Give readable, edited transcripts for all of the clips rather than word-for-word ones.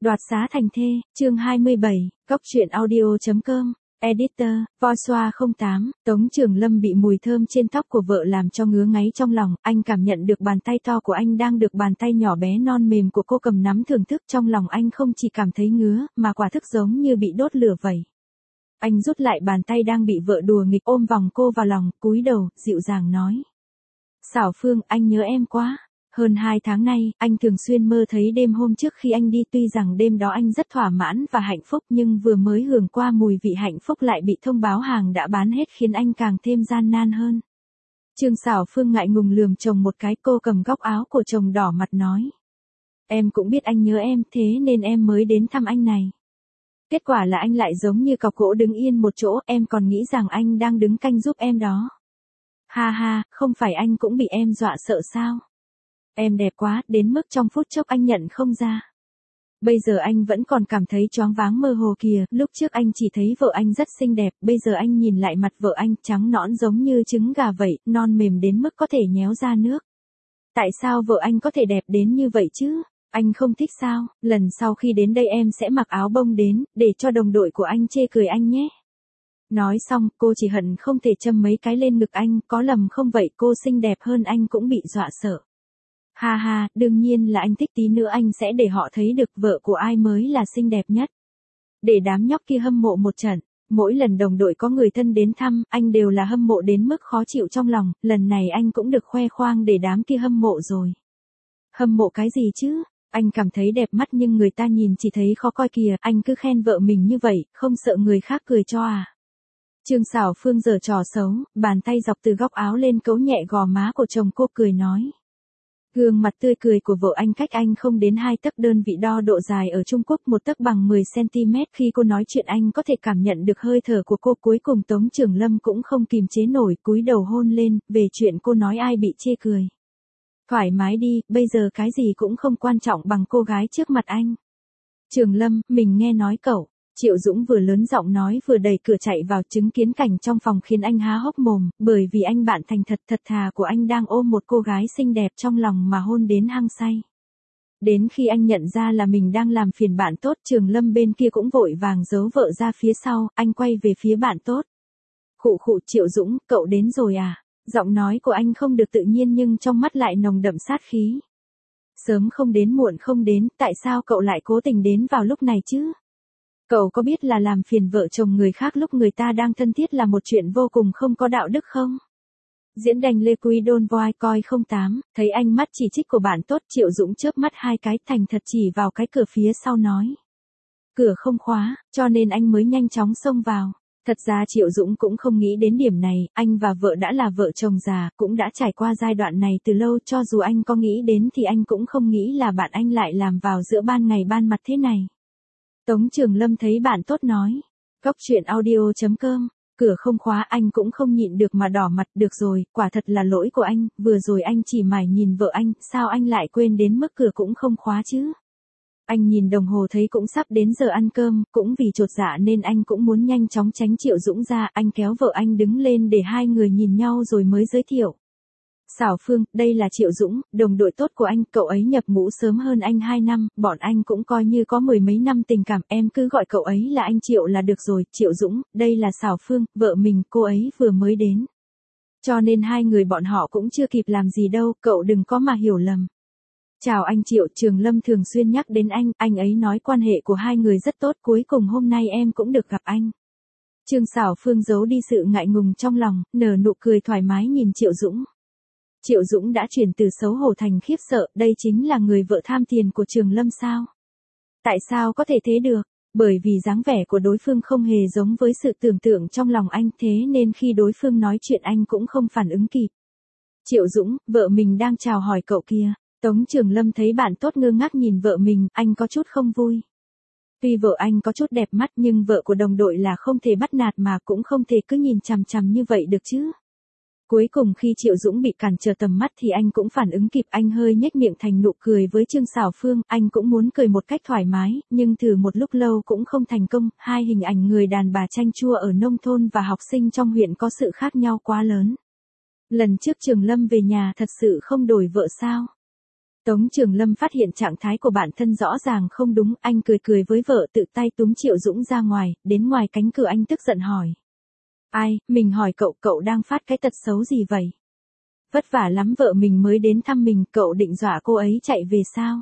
Đoạt xá thành thê, chương 27, Cóc truyện audio.com, Editor, Voiceover 08, Tống Trường Lâm bị mùi thơm trên tóc của vợ làm cho ngứa ngáy trong lòng, anh cảm nhận được bàn tay to của anh đang được bàn tay nhỏ bé non mềm của cô cầm nắm thưởng thức, trong lòng anh không chỉ cảm thấy ngứa, mà quả thực giống như bị đốt lửa vậy. Anh rút lại bàn tay đang bị vợ đùa nghịch, ôm vòng cô vào lòng, cúi đầu, dịu dàng nói. Xảo Phương, anh nhớ em quá. Hơn 2 tháng nay, anh thường xuyên mơ thấy đêm hôm trước khi anh đi, tuy rằng đêm đó anh rất thỏa mãn và hạnh phúc, nhưng vừa mới hưởng qua mùi vị hạnh phúc lại bị thông báo hàng đã bán hết khiến anh càng thêm gian nan hơn. Trương Xảo Phương ngại ngùng lườm chồng một cái, cô cầm góc áo của chồng đỏ mặt nói. Em cũng biết anh nhớ em, thế nên em mới đến thăm anh này. Kết quả là anh lại giống như cọc gỗ đứng yên một chỗ, em còn nghĩ rằng anh đang đứng canh giúp em đó. Ha ha, không phải anh cũng bị em dọa sợ sao? Em đẹp quá, đến mức trong phút chốc anh nhận không ra. Bây giờ anh vẫn còn cảm thấy choáng váng mơ hồ kìa, lúc trước anh chỉ thấy vợ anh rất xinh đẹp, bây giờ anh nhìn lại mặt vợ anh trắng nõn giống như trứng gà vậy, non mềm đến mức có thể nhéo ra nước. Tại sao vợ anh có thể đẹp đến như vậy chứ? Anh không thích sao? Lần sau khi đến đây em sẽ mặc áo bông đến, để cho đồng đội của anh chê cười anh nhé. Nói xong, cô chỉ hận không thể châm mấy cái lên ngực anh, có lầm không vậy, cô xinh đẹp hơn anh cũng bị dọa sợ. Ha ha, đương nhiên là anh thích, tí nữa anh sẽ để họ thấy được vợ của ai mới là xinh đẹp nhất. Để đám nhóc kia hâm mộ một trận, mỗi lần đồng đội có người thân đến thăm, anh đều là hâm mộ đến mức khó chịu trong lòng, lần này anh cũng được khoe khoang để đám kia hâm mộ rồi. Hâm mộ cái gì chứ? Anh cảm thấy đẹp mắt nhưng người ta nhìn chỉ thấy khó coi kìa, anh cứ khen vợ mình như vậy, không sợ người khác cười cho à? Trương Xảo Phương giở trò xấu, bàn tay dọc từ góc áo lên cấu nhẹ gò má của chồng cô, cười nói. Gương mặt tươi cười của vợ anh cách anh không đến 2 tấc, đơn vị đo độ dài ở Trung Quốc 1 tấc bằng 10 cm, khi cô nói chuyện anh có thể cảm nhận được hơi thở của cô. Cuối cùng Tống Trường Lâm cũng không kìm chế nổi, cúi đầu hôn lên, về chuyện cô nói ai bị chê cười. Thoải mái đi, bây giờ cái gì cũng không quan trọng bằng cô gái trước mặt anh. Trường Lâm, mình nghe nói cậu. Triệu Dũng vừa lớn giọng nói vừa đẩy cửa chạy vào, chứng kiến cảnh trong phòng khiến anh há hốc mồm, bởi vì anh bạn thành thật thà của anh đang ôm một cô gái xinh đẹp trong lòng mà hôn đến hăng say. Đến khi anh nhận ra là mình đang làm phiền bạn tốt, Trường Lâm bên kia cũng vội vàng giấu vợ ra phía sau, anh quay về phía bạn tốt. Khụ khụ, Triệu Dũng, cậu đến rồi à? Giọng nói của anh không được tự nhiên nhưng trong mắt lại nồng đậm sát khí. Sớm không đến muộn không đến, tại sao cậu lại cố tình đến vào lúc này chứ? Cậu có biết là làm phiền vợ chồng người khác lúc người ta đang thân thiết là một chuyện vô cùng không có đạo đức không? Diễn đành Lê Quý Đôn Voi coi 08, thấy ánh mắt chỉ trích của bạn tốt, Triệu Dũng chớp mắt 2 cái, thành thật chỉ vào cái cửa phía sau nói. Cửa không khóa, cho nên anh mới nhanh chóng xông vào. Thật ra Triệu Dũng cũng không nghĩ đến điểm này, anh và vợ đã là vợ chồng già, cũng đã trải qua giai đoạn này từ lâu, cho dù anh có nghĩ đến thì anh cũng không nghĩ là bạn anh lại làm vào giữa ban ngày ban mặt thế này. Tống Trường Lâm thấy bạn tốt nói. Cóc truyện audio.com, cửa không khóa, anh cũng không nhịn được mà đỏ mặt. Được rồi, quả thật là lỗi của anh, vừa rồi anh chỉ mải nhìn vợ anh, sao anh lại quên đến mức cửa cũng không khóa chứ? Anh nhìn đồng hồ thấy cũng sắp đến giờ ăn cơm, cũng vì chột dạ nên anh cũng muốn nhanh chóng tránh Triệu Dũng ra, anh kéo vợ anh đứng lên để hai người nhìn nhau rồi mới giới thiệu. Xảo Phương, đây là Triệu Dũng, đồng đội tốt của anh, cậu ấy nhập ngũ sớm hơn anh 2 năm, bọn anh cũng coi như có 10 mấy năm tình cảm, em cứ gọi cậu ấy là anh Triệu là được rồi. Triệu Dũng, đây là Xảo Phương, vợ mình, cô ấy vừa mới đến. Cho nên hai người bọn họ cũng chưa kịp làm gì đâu, cậu đừng có mà hiểu lầm. Chào anh Triệu, Trường Lâm thường xuyên nhắc đến anh ấy nói quan hệ của hai người rất tốt, cuối cùng hôm nay em cũng được gặp anh. Trương Xảo Phương giấu đi sự ngại ngùng trong lòng, nở nụ cười thoải mái nhìn Triệu Dũng. Triệu Dũng đã chuyển từ xấu hổ thành khiếp sợ, đây chính là người vợ tham tiền của Trường Lâm sao? Tại sao có thể thế được? Bởi vì dáng vẻ của đối phương không hề giống với sự tưởng tượng trong lòng anh, thế nên khi đối phương nói chuyện anh cũng không phản ứng kịp. Triệu Dũng, vợ mình đang chào hỏi cậu kia. Tống Trường Lâm thấy bạn tốt ngơ ngác nhìn vợ mình, anh có chút không vui. Tuy vợ anh có chút đẹp mắt nhưng vợ của đồng đội là không thể bắt nạt mà cũng không thể cứ nhìn chằm chằm như vậy được chứ. Cuối cùng khi Triệu Dũng bị cản trở tầm mắt thì anh cũng phản ứng kịp, anh hơi nhếch miệng thành nụ cười với Trương Xảo Phương, anh cũng muốn cười một cách thoải mái, nhưng thử một lúc lâu cũng không thành công, hai hình ảnh người đàn bà chanh chua ở nông thôn và học sinh trong huyện có sự khác nhau quá lớn. Lần trước Trường Lâm về nhà thật sự không đổi vợ sao? Tống Trường Lâm phát hiện trạng thái của bản thân rõ ràng không đúng, anh cười cười với vợ tự tay túm Triệu Dũng ra ngoài, đến ngoài cánh cửa anh tức giận hỏi. Ai, mình hỏi cậu, cậu đang phát cái tật xấu gì vậy? Vất vả lắm vợ mình mới đến thăm mình, cậu định dọa cô ấy chạy về sao?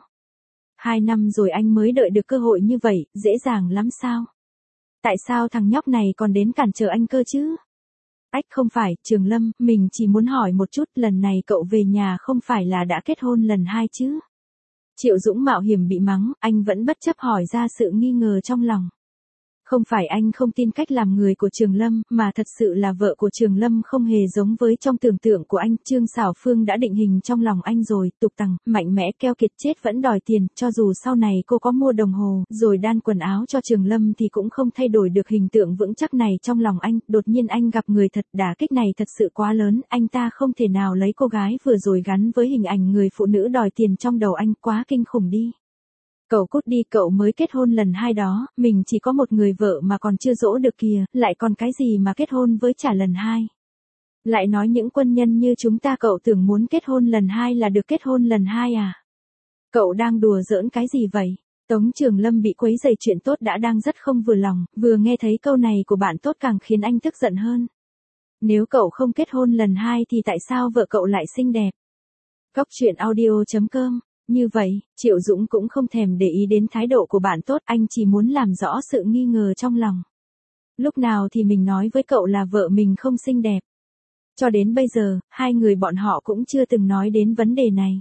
2 năm rồi anh mới đợi được cơ hội như vậy, dễ dàng lắm sao? Tại sao thằng nhóc này còn đến cản trở anh cơ chứ? Ách không phải, Trường Lâm, mình chỉ muốn hỏi một chút, lần này cậu về nhà không phải là đã kết hôn lần 2 chứ? Triệu Dũng mạo hiểm bị mắng, anh vẫn bất chấp hỏi ra sự nghi ngờ trong lòng. Không phải anh không tin cách làm người của Trường Lâm, mà thật sự là vợ của Trường Lâm không hề giống với trong tưởng tượng của anh. Trương Xảo Phương đã định hình trong lòng anh rồi, tục tằng, mạnh mẽ keo kiệt chết vẫn đòi tiền, cho dù sau này cô có mua đồng hồ, rồi đan quần áo cho Trường Lâm thì cũng không thay đổi được hình tượng vững chắc này trong lòng anh. Đột nhiên anh gặp người thật, đả kích này thật sự quá lớn, anh ta không thể nào lấy cô gái vừa rồi gắn với hình ảnh người phụ nữ đòi tiền trong đầu anh, quá kinh khủng đi. Cậu cút đi, cậu mới kết hôn lần 2 đó, mình chỉ có một người vợ mà còn chưa dỗ được kìa, lại còn cái gì mà kết hôn với trả lần 2. Lại nói những quân nhân như chúng ta cậu tưởng muốn kết hôn lần 2 là được kết hôn lần 2 à? Cậu đang đùa giỡn cái gì vậy? Tống Trường Lâm bị quấy rầy chuyện tốt đã đang rất không vừa lòng, vừa nghe thấy câu này của bạn tốt càng khiến anh tức giận hơn. Nếu cậu không kết hôn lần 2 thì tại sao vợ cậu lại xinh đẹp? Góc truyện audio.com. Như vậy, Triệu Dũng cũng không thèm để ý đến thái độ của bạn tốt, anh chỉ muốn làm rõ sự nghi ngờ trong lòng. Lúc nào thì mình nói với cậu là vợ mình không xinh đẹp. Cho đến bây giờ, hai người bọn họ cũng chưa từng nói đến vấn đề này.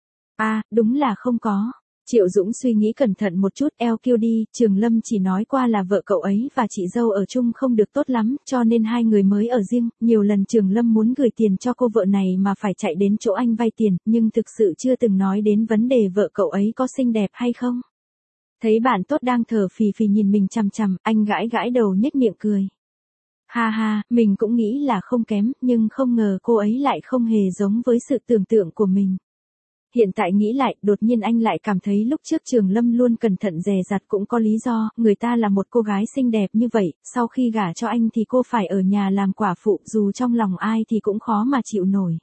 À, đúng là không có. Triệu Dũng suy nghĩ cẩn thận một chút, eo kiêu đi, Trường Lâm chỉ nói qua là vợ cậu ấy và chị dâu ở chung không được tốt lắm, cho nên hai người mới ở riêng, nhiều lần Trường Lâm muốn gửi tiền cho cô vợ này mà phải chạy đến chỗ anh vay tiền, nhưng thực sự chưa từng nói đến vấn đề vợ cậu ấy có xinh đẹp hay không. Thấy bạn tốt đang thở phì phì nhìn mình chằm chằm, anh gãi gãi đầu nhếch miệng cười. Ha ha, mình cũng nghĩ là không kém, nhưng không ngờ cô ấy lại không hề giống với sự tưởng tượng của mình. Hiện tại nghĩ lại, đột nhiên anh lại cảm thấy lúc trước Trường Lâm luôn cẩn thận dè dặt cũng có lý do, người ta là một cô gái xinh đẹp như vậy, sau khi gả cho anh thì cô phải ở nhà làm quả phụ, dù trong lòng ai thì cũng khó mà chịu nổi.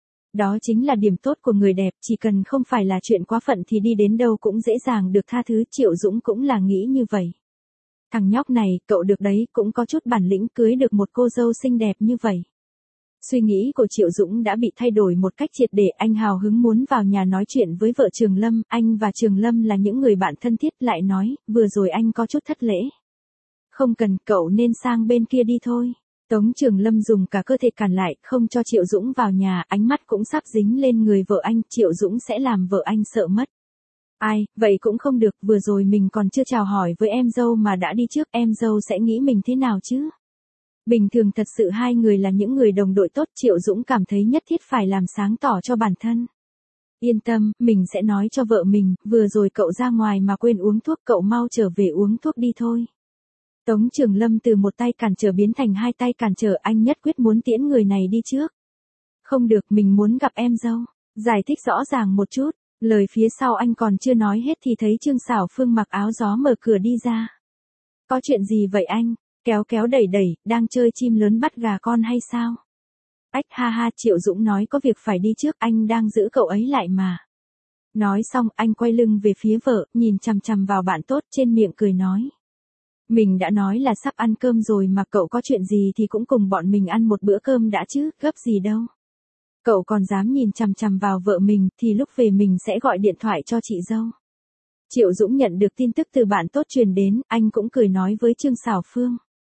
Đó chính là điểm tốt của người đẹp, chỉ cần không phải là chuyện quá phận thì đi đến đâu cũng dễ dàng được tha thứ, Triệu Dũng cũng là nghĩ như vậy. Thằng nhóc này, cậu được đấy, cũng có chút bản lĩnh cưới được một cô dâu xinh đẹp như vậy. Suy nghĩ của Triệu Dũng đã bị thay đổi một cách triệt để, anh hào hứng muốn vào nhà nói chuyện với vợ Trường Lâm, anh và Trường Lâm là những người bạn thân thiết, lại nói, vừa rồi anh có chút thất lễ. Không cần, cậu nên sang bên kia đi thôi. Tống Trường Lâm dùng cả cơ thể cản lại, không cho Triệu Dũng vào nhà, ánh mắt cũng sắp dính lên người vợ anh, Triệu Dũng sẽ làm vợ anh sợ mất. Ai, vậy cũng không được, vừa rồi mình còn chưa chào hỏi với em dâu mà đã đi trước, em dâu sẽ nghĩ mình thế nào chứ? Bình thường thật sự hai người là những người đồng đội tốt, Triệu Dũng cảm thấy nhất thiết phải làm sáng tỏ cho bản thân. Yên tâm, mình sẽ nói cho vợ mình, vừa rồi cậu ra ngoài mà quên uống thuốc, cậu mau trở về uống thuốc đi thôi. Tống Trường Lâm từ một tay cản trở biến thành 2 tay cản trở, anh nhất quyết muốn tiễn người này đi trước. Không được, mình muốn gặp em dâu. Giải thích rõ ràng một chút, lời phía sau anh còn chưa nói hết thì thấy Trương Xảo Phương mặc áo gió mở cửa đi ra. Có chuyện gì vậy anh? Kéo kéo đẩy đẩy, đang chơi chim lớn bắt gà con hay sao? Ách ha ha, Triệu Dũng nói có việc phải đi trước, anh đang giữ cậu ấy lại mà. Nói xong, anh quay lưng về phía vợ, nhìn chằm chằm vào bạn tốt, trên miệng cười nói. Mình đã nói là sắp ăn cơm rồi mà, cậu có chuyện gì thì cũng cùng bọn mình ăn một bữa cơm đã chứ, gấp gì đâu. Cậu còn dám nhìn chằm chằm vào vợ mình, thì lúc về mình sẽ gọi điện thoại cho chị dâu. Triệu Dũng nhận được tin tức từ bạn tốt truyền đến, anh cũng cười nói với Trương Xảo Phương.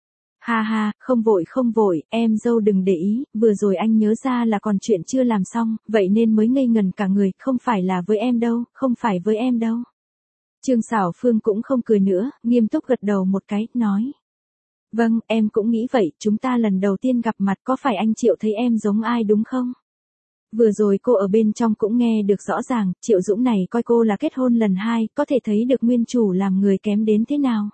Ha ha, không vội, em dâu đừng để ý, vừa rồi anh nhớ ra là còn chuyện chưa làm xong, vậy nên mới ngây ngần cả người, không phải là với em đâu, không phải với em đâu. Trương Xảo Phương cũng không cười nữa, nghiêm túc gật đầu một cái, nói. Vâng, em cũng nghĩ vậy, chúng ta lần đầu tiên gặp mặt, có phải anh Triệu thấy em giống ai đúng không? Vừa rồi cô ở bên trong cũng nghe được rõ ràng, Triệu Dũng này coi cô là kết hôn lần 2, có thể thấy được nguyên chủ làm người kém đến thế nào.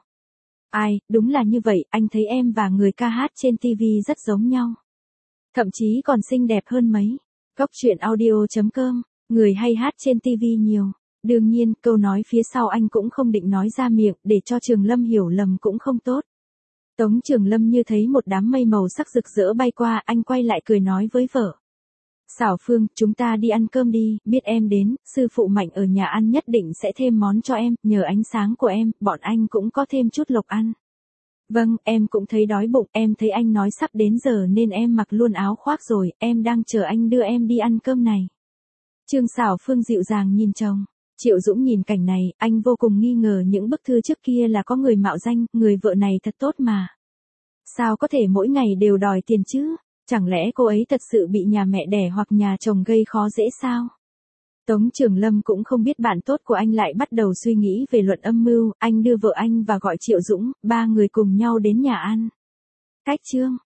Ai, đúng là như vậy, anh thấy em và người ca hát trên TV rất giống nhau. Thậm chí còn xinh đẹp hơn mấy. Góc truyện audio.com, người hay hát trên TV nhiều. Đương nhiên, câu nói phía sau anh cũng không định nói ra miệng, để cho Trường Lâm hiểu lầm cũng không tốt. Tống Trường Lâm như thấy một đám mây màu sắc rực rỡ bay qua, anh quay lại cười nói với vợ. Xảo Phương, chúng ta đi ăn cơm đi, biết em đến, sư phụ Mạnh ở nhà ăn nhất định sẽ thêm món cho em, nhờ ánh sáng của em, bọn anh cũng có thêm chút lộc ăn. Vâng, em cũng thấy đói bụng, em thấy anh nói sắp đến giờ nên em mặc luôn áo khoác rồi, em đang chờ anh đưa em đi ăn cơm này. Trương Xảo Phương dịu dàng nhìn chồng. Triệu Dũng nhìn cảnh này, anh vô cùng nghi ngờ những bức thư trước kia là có người mạo danh, người vợ này thật tốt mà. Sao có thể mỗi ngày đều đòi tiền chứ? Chẳng lẽ cô ấy thật sự bị nhà mẹ đẻ hoặc nhà chồng gây khó dễ sao? Tống Trường Lâm cũng không biết bạn tốt của anh lại bắt đầu suy nghĩ về luận âm mưu, anh đưa vợ anh và gọi Triệu Dũng, ba người cùng nhau đến nhà ăn. Cách chương